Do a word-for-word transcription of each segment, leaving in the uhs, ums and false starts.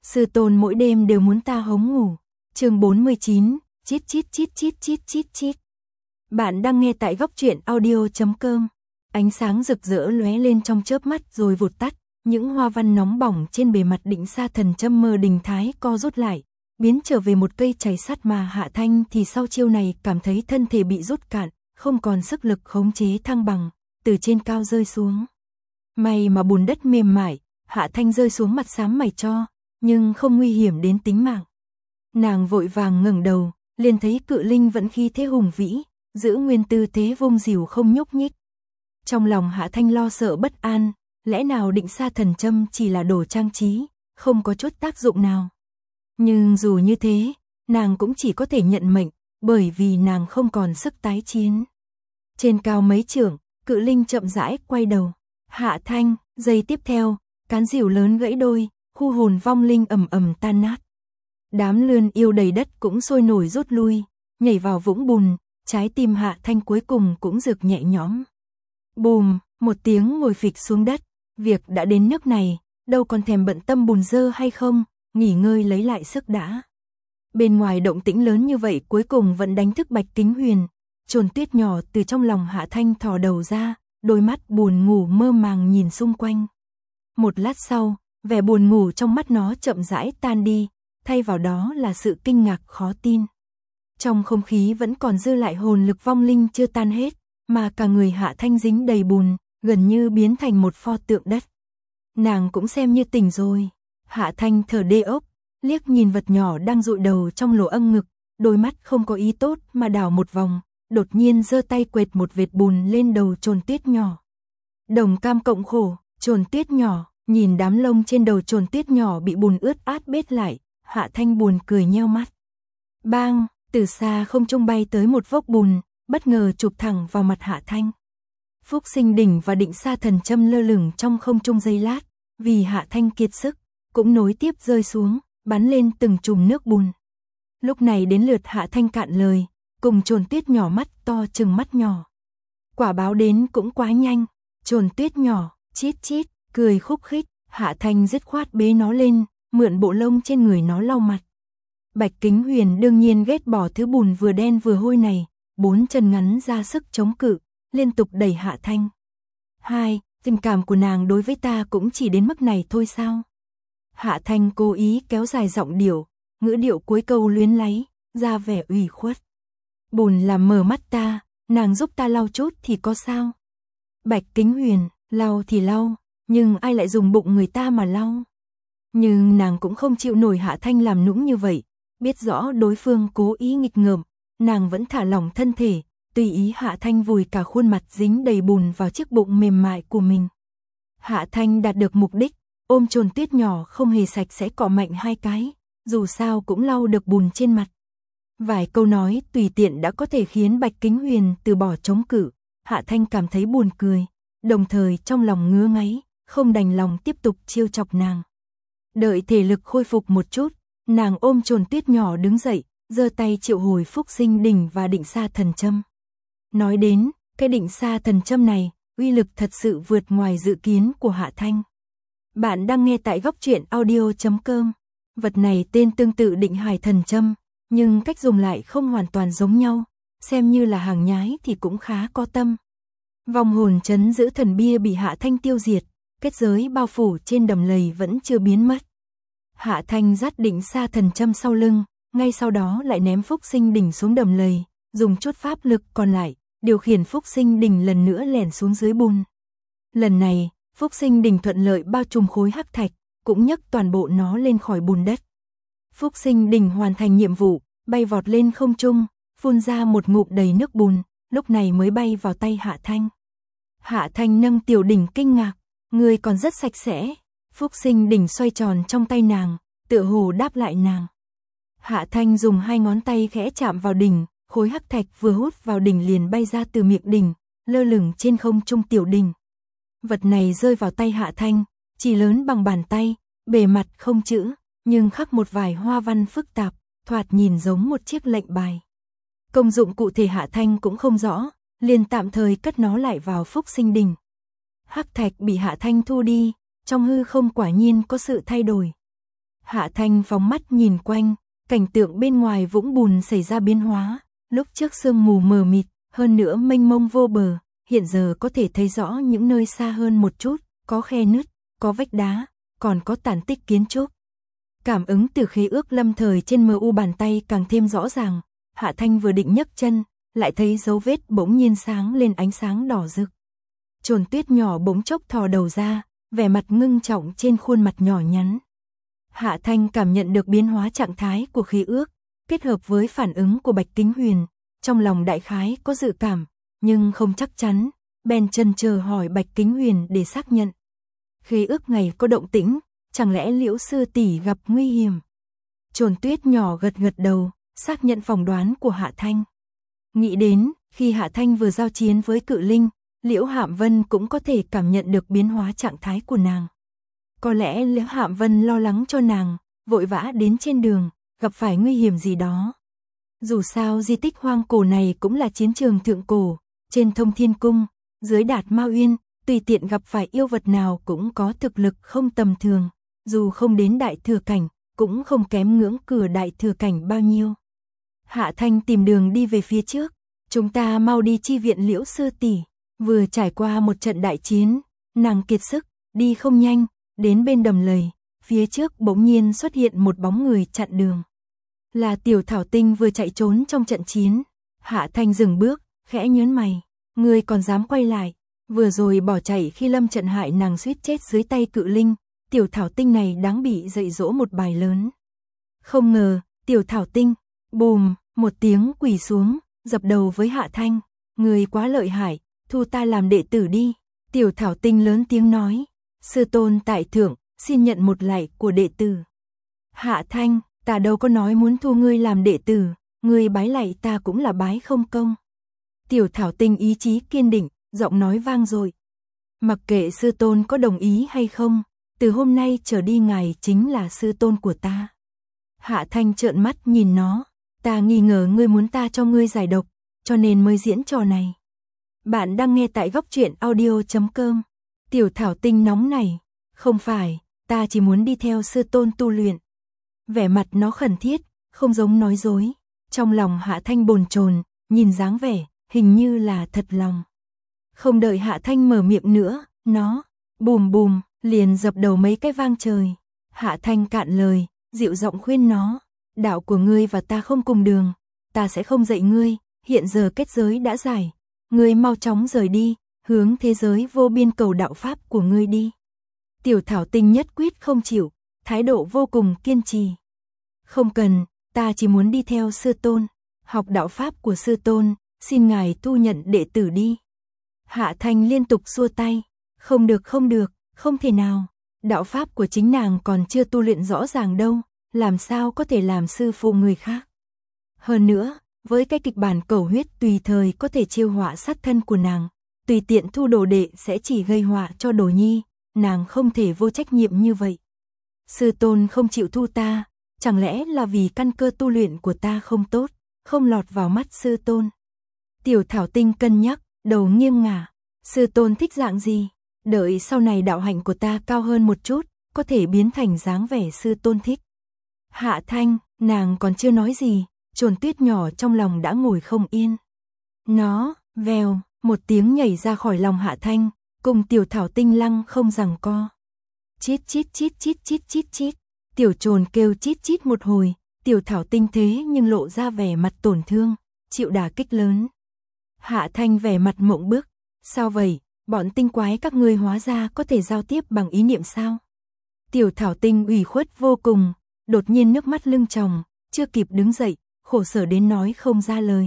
Sư tôn mỗi đêm đều muốn ta hống ngủ. Chương bốn mươi chín, chít chít chít chít chít chít chít. Bạn đang nghe tại góc truyện audio chấm com. Ánh sáng rực rỡ lóe lên trong chớp mắt rồi vụt tắt, những hoa văn nóng bỏng trên bề mặt định sa thần châm mơ đình thái co rút lại, biến trở về một cây chày sắt mà Hạ Thanh thì sau chiêu này cảm thấy thân thể bị rút cạn, không còn sức lực khống chế thăng bằng, từ trên cao rơi xuống. May mà bùn đất mềm mại, Hạ Thanh rơi xuống mặt xám mày cho, nhưng không nguy hiểm đến tính mạng. Nàng vội vàng ngẩng đầu, liền thấy cự linh vẫn khí thế hùng vĩ, giữ nguyên tư thế vung dìu không nhúc nhích. Trong lòng Hạ Thanh lo sợ bất an, lẽ nào định sa thần châm chỉ là đồ trang trí, không có chút tác dụng nào. Nhưng dù như thế, nàng cũng chỉ có thể nhận mệnh, bởi vì nàng không còn sức tái chiến. Trên cao mấy trượng, cự linh chậm rãi quay đầu. Hạ Thanh, giây tiếp theo, cán dìu lớn gãy đôi, khu hồn vong linh ầm ầm tan nát. Đám lươn yêu đầy đất cũng sôi nổi rút lui, nhảy vào vũng bùn, trái tim Hạ Thanh cuối cùng cũng rực nhẹ nhõm. Bùm, một tiếng ngồi phịch xuống đất, việc đã đến nước này, đâu còn thèm bận tâm bùn dơ hay không, nghỉ ngơi lấy lại sức đã. Bên ngoài động tĩnh lớn như vậy cuối cùng vẫn đánh thức Bạch Kính Huyền, Trồn Tuyết nhỏ từ trong lòng Hạ Thanh thò đầu ra, đôi mắt buồn ngủ mơ màng nhìn xung quanh. Một lát sau, vẻ buồn ngủ trong mắt nó chậm rãi tan đi, thay vào đó là sự kinh ngạc khó tin. Trong không khí vẫn còn dư lại hồn lực vong linh chưa tan hết, mà cả người Hạ Thanh dính đầy bùn, gần như biến thành một pho tượng đất. Nàng cũng xem như tỉnh rồi. Hạ Thanh thở đê ốc, liếc nhìn vật nhỏ đang dụi đầu trong lỗ âng ngực, đôi mắt không có ý tốt mà đảo một vòng, đột nhiên giơ tay quệt một vệt bùn lên đầu Trồn Tuyết nhỏ. Đồng cam cộng khổ, Trồn Tuyết nhỏ, nhìn đám lông trên đầu Trồn Tuyết nhỏ bị bùn ướt át bết lại, Hạ Thanh buồn cười nheo mắt. Bang, từ xa không trung bay tới một vốc bùn, bất ngờ chụp thẳng vào mặt Hạ Thanh. Phúc Sinh Đỉnh và định sa thần châm lơ lửng trong không trung giây lát, vì Hạ Thanh kiệt sức, cũng nối tiếp rơi xuống, bắn lên từng chùm nước bùn. Lúc này đến lượt Hạ Thanh cạn lời, cùng Trồn Tuyết nhỏ mắt to chừng mắt nhỏ. Quả báo đến cũng quá nhanh, Trồn Tuyết nhỏ, chít chít, cười khúc khích, Hạ Thanh dứt khoát bế nó lên, mượn bộ lông trên người nó lau mặt. Bạch Kính Huyền đương nhiên ghét bỏ thứ bùn vừa đen vừa hôi này, bốn chân ngắn ra sức chống cự, liên tục đẩy Hạ Thanh. Hai, tình cảm của nàng đối với ta cũng chỉ đến mức này thôi sao? Hạ Thanh cố ý kéo dài giọng điệu, ngữ điệu cuối câu luyến láy, ra vẻ ủy khuất. Bùn làm mờ mắt ta, nàng giúp ta lau chút thì có sao? Bạch Kính Huyền, lau thì lau, nhưng ai lại dùng bụng người ta mà lau? Nhưng nàng cũng không chịu nổi Hạ Thanh làm nũng như vậy, biết rõ đối phương cố ý nghịch ngợm, nàng vẫn thả lỏng thân thể, tùy ý Hạ Thanh vùi cả khuôn mặt dính đầy bùn vào chiếc bụng mềm mại của mình. Hạ Thanh đạt được mục đích, ôm Trồn Tuyết nhỏ không hề sạch sẽ cọ mạnh hai cái, dù sao cũng lau được bùn trên mặt. Vài câu nói tùy tiện đã có thể khiến Bạch Kính Huyền từ bỏ chống cự, Hạ Thanh cảm thấy buồn cười, đồng thời trong lòng ngứa ngáy, không đành lòng tiếp tục trêu chọc nàng. Đợi thể lực khôi phục một chút, nàng ôm Trồn Tuyết nhỏ đứng dậy, giơ tay triệu hồi Phúc Sinh Đỉnh và định sa thần châm. Nói đến, cái định sa thần châm này, uy lực thật sự vượt ngoài dự kiến của Hạ Thanh. Bạn đang nghe tại góc truyện audio chấm com. Vật này tên tương tự định hải thần châm, nhưng cách dùng lại không hoàn toàn giống nhau, xem như là hàng nhái thì cũng khá có tâm. Vòng hồn trấn giữ thần bia bị Hạ Thanh tiêu diệt, kết giới bao phủ trên đầm lầy vẫn chưa biến mất. Hạ Thanh dắt định sa thần châm sau lưng, ngay sau đó lại ném Phúc Sinh Đỉnh xuống đầm lầy, dùng chút pháp lực còn lại, điều khiển Phúc Sinh Đỉnh lần nữa lẻn xuống dưới bùn. Lần này, Phúc Sinh Đỉnh thuận lợi bao trùm khối hắc thạch, cũng nhấc toàn bộ nó lên khỏi bùn đất. Phúc Sinh Đỉnh hoàn thành nhiệm vụ, bay vọt lên không trung, phun ra một ngụm đầy nước bùn, lúc này mới bay vào tay Hạ Thanh. Hạ Thanh nâng tiểu đỉnh kinh ngạc, người còn rất sạch sẽ. Phúc Sinh Đỉnh xoay tròn trong tay nàng, tựa hồ đáp lại nàng. Hạ Thanh dùng hai ngón tay khẽ chạm vào đỉnh, khối hắc thạch vừa hút vào đỉnh liền bay ra từ miệng đỉnh, lơ lửng trên không trung tiểu đỉnh. Vật này rơi vào tay Hạ Thanh, chỉ lớn bằng bàn tay, bề mặt không chữ, nhưng khắc một vài hoa văn phức tạp, thoạt nhìn giống một chiếc lệnh bài. Công dụng cụ thể Hạ Thanh cũng không rõ, liền tạm thời cất nó lại vào Phúc Sinh Đỉnh. Hắc thạch bị Hạ Thanh thu đi, trong hư không quả nhiên có sự thay đổi. Hạ Thanh phóng mắt nhìn quanh, cảnh tượng bên ngoài vũng bùn xảy ra biến hóa, lúc trước sương mù mờ mịt, hơn nữa mênh mông vô bờ, hiện giờ có thể thấy rõ những nơi xa hơn một chút, có khe nứt, có vách đá, còn có tàn tích kiến trúc. Cảm ứng từ khế ước lâm thời trên mờ u bàn tay càng thêm rõ ràng, Hạ Thanh vừa định nhấc chân, lại thấy dấu vết bỗng nhiên sáng lên ánh sáng đỏ rực. Chồn Tuyết nhỏ bỗng chốc thò đầu ra, vẻ mặt ngưng trọng trên khuôn mặt nhỏ nhắn. Hạ Thanh cảm nhận được biến hóa trạng thái của khí ước, kết hợp với phản ứng của Bạch Kính Huyền, trong lòng đại khái có dự cảm, nhưng không chắc chắn, bèn chần chờ hỏi Bạch Kính Huyền để xác nhận. Khí ước ngày có động tĩnh, chẳng lẽ Liễu sư tỷ gặp nguy hiểm? Chồn Tuyết nhỏ gật gật đầu, xác nhận phỏng đoán của Hạ Thanh. Nghĩ đến, khi Hạ Thanh vừa giao chiến với cự linh, Liễu Hạm Vân cũng có thể cảm nhận được biến hóa trạng thái của nàng. Có lẽ Liễu Hạm Vân lo lắng cho nàng, vội vã đến trên đường, gặp phải nguy hiểm gì đó. Dù sao di tích hoang cổ này cũng là chiến trường thượng cổ, trên Thông Thiên Cung, dưới Đạt Ma Uyên, tùy tiện gặp phải yêu vật nào cũng có thực lực không tầm thường, dù không đến đại thừa cảnh, cũng không kém ngưỡng cửa đại thừa cảnh bao nhiêu. Hạ Thanh tìm đường đi về phía trước, chúng ta mau đi chi viện Liễu sư tỷ. Vừa trải qua một trận đại chiến, nàng kiệt sức, đi không nhanh, đến bên đầm lầy, phía trước bỗng nhiên xuất hiện một bóng người chặn đường. Là Tiểu Thảo Tinh vừa chạy trốn trong trận chiến. Hạ Thanh dừng bước, khẽ nhớn mày, ngươi còn dám quay lại, vừa rồi bỏ chạy khi lâm trận hại nàng suýt chết dưới tay cự linh, Tiểu Thảo Tinh này đáng bị dạy dỗ một bài lớn. Không ngờ, Tiểu Thảo Tinh, bùm, một tiếng quỳ xuống, dập đầu với Hạ Thanh, ngươi quá lợi hại, thu ta làm đệ tử đi. Tiểu Thảo Tinh lớn tiếng nói, sư tôn tại thượng, xin nhận một lạy của đệ tử. Hạ Thanh, ta đâu có nói muốn thu ngươi làm đệ tử, ngươi bái lạy ta cũng là bái không công. Tiểu Thảo Tinh ý chí kiên định, giọng nói vang dội. Mặc kệ sư tôn có đồng ý hay không, từ hôm nay trở đi ngài chính là sư tôn của ta. Hạ Thanh trợn mắt nhìn nó, ta nghi ngờ ngươi muốn ta cho ngươi giải độc, cho nên mới diễn trò này. Bạn đang nghe tại góc truyện audio chấm com. Tiểu Thảo Tinh nóng này, không phải, ta chỉ muốn đi theo sư tôn tu luyện. Vẻ mặt nó khẩn thiết, không giống nói dối. Trong lòng Hạ Thanh bồn chồn, nhìn dáng vẻ, hình như là thật lòng. Không đợi Hạ Thanh mở miệng nữa, nó, bùm bùm, liền dập đầu mấy cái vang trời. Hạ Thanh cạn lời, dịu giọng khuyên nó, đạo của ngươi và ta không cùng đường, ta sẽ không dạy ngươi, hiện giờ kết giới đã giải. Ngươi mau chóng rời đi, hướng thế giới vô biên cầu đạo pháp của ngươi đi. Tiểu Thảo Tinh nhất quyết không chịu, thái độ vô cùng kiên trì. Không cần, ta chỉ muốn đi theo sư tôn, học đạo pháp của sư tôn, xin ngài thu nhận đệ tử đi. Hạ Thanh liên tục xua tay, không được không được, không thể nào, đạo pháp của chính nàng còn chưa tu luyện rõ ràng đâu, làm sao có thể làm sư phụ người khác. Hơn nữa, với cái kịch bản cầu huyết tùy thời có thể chiêu họa sát thân của nàng, tùy tiện thu đồ đệ sẽ chỉ gây họa cho Đồ Nhi, nàng không thể vô trách nhiệm như vậy. Sư tôn không chịu thu ta, chẳng lẽ là vì căn cơ tu luyện của ta không tốt, không lọt vào mắt sư tôn. Tiểu Thảo Tinh cân nhắc, đầu nghiêng ngả, sư tôn thích dạng gì, đợi sau này đạo hạnh của ta cao hơn một chút, có thể biến thành dáng vẻ sư tôn thích. Hạ Thanh, nàng còn chưa nói gì, Chồn Tuyết nhỏ trong lòng đã ngồi không yên. Nó, vèo, một tiếng nhảy ra khỏi lòng Hạ Thanh, cùng Tiểu Thảo Tinh lăng không giằng co. Chít chít chít chít chít chít chít, Tiểu Chồn kêu chít chít một hồi, Tiểu Thảo Tinh thế nhưng lộ ra vẻ mặt tổn thương, chịu đả kích lớn. Hạ Thanh vẻ mặt mộng bức, sao vậy, bọn tinh quái các ngươi hóa ra có thể giao tiếp bằng ý niệm sao? Tiểu Thảo Tinh ủy khuất vô cùng, đột nhiên nước mắt lưng tròng, chưa kịp đứng dậy, khổ sở đến nói không ra lời.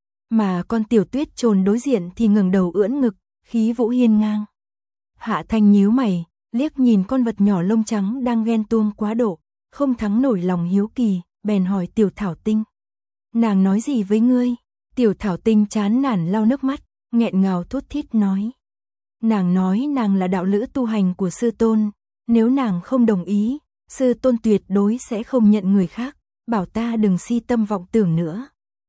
Mà con Tiểu Tuyết Chồn đối diện thì ngẩng đầu ưỡn ngực, khí vũ hiên ngang. Hạ Thanh nhíu mày, liếc nhìn con vật nhỏ lông trắng đang ghen tuông quá độ, không thắng nổi lòng hiếu kỳ, bèn hỏi Tiểu Thảo Tinh. Nàng nói gì với ngươi? Tiểu Thảo Tinh chán nản lau nước mắt, nghẹn ngào thút thít nói. Nàng nói nàng là đạo lữ tu hành của sư tôn, nếu nàng không đồng ý, sư tôn tuyệt đối sẽ không nhận người khác, bảo ta đừng si tâm vọng tưởng nữa.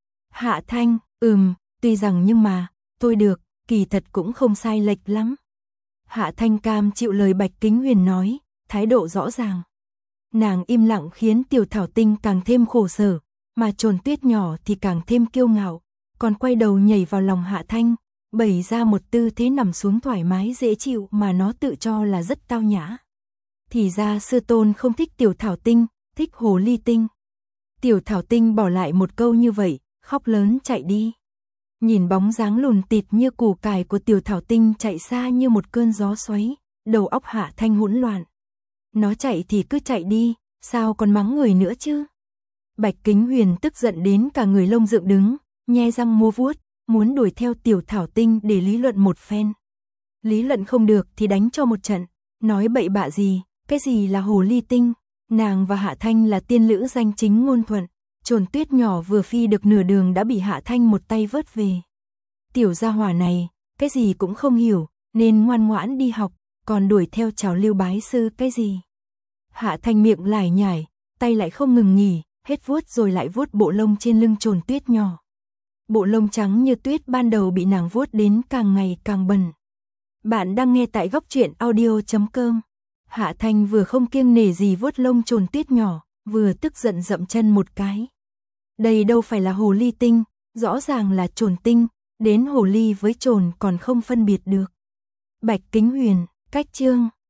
Hạ Thanh, ừm, tuy rằng nhưng mà, tôi được, kỳ thật cũng không sai lệch lắm. Hạ Thanh cam chịu lời Bạch Kính Huyền nói, thái độ rõ ràng. Nàng im lặng khiến Tiểu Thảo Tinh càng thêm khổ sở, mà Trồn Tuyết nhỏ thì càng thêm kiêu ngạo, còn quay đầu nhảy vào lòng Hạ Thanh, bày ra một tư thế nằm xuống thoải mái dễ chịu mà nó tự cho là rất tao nhã. Thì ra sư tôn không thích Tiểu Thảo Tinh, thích Hồ Ly Tinh. Tiểu Thảo Tinh bỏ lại một câu như vậy, khóc lớn chạy đi. Nhìn bóng dáng lùn tịt như củ cải của Tiểu Thảo Tinh chạy xa như một cơn gió xoáy, đầu óc Hạ Thanh hỗn loạn. Nó chạy thì cứ chạy đi, sao còn mắng người nữa chứ? Bạch Kính Huyền tức giận đến cả người lông dựng đứng, nhe răng múa vuốt, muốn đuổi theo Tiểu Thảo Tinh để lý luận một phen. Lý luận không được thì đánh cho một trận, nói bậy bạ gì, cái gì là Hồ Ly Tinh, nàng và Hạ Thanh là tiên lữ danh chính ngôn thuận, Trồn Tuyết nhỏ vừa phi được nửa đường đã bị Hạ Thanh một tay vớt về. Tiểu gia hỏa này, cái gì cũng không hiểu, nên ngoan ngoãn đi học, còn đuổi theo trào lưu bái sư cái gì. Hạ Thanh miệng lải nhải, tay lại không ngừng nghỉ, hết vuốt rồi lại vuốt bộ lông trên lưng Trồn Tuyết nhỏ. Bộ lông trắng như tuyết ban đầu bị nàng vuốt đến càng ngày càng bẩn. Bạn đang nghe tại góc truyện audio chấm com. Hạ Thanh vừa không kiêng nể gì vuốt lông Trồn Tuyết nhỏ, vừa tức giận dậm chân một cái. Đây đâu phải là Hồ Ly Tinh, rõ ràng là Trồn Tinh, đến Hồ Ly với Trồn còn không phân biệt được. Bạch Kính Huyền, cách chương.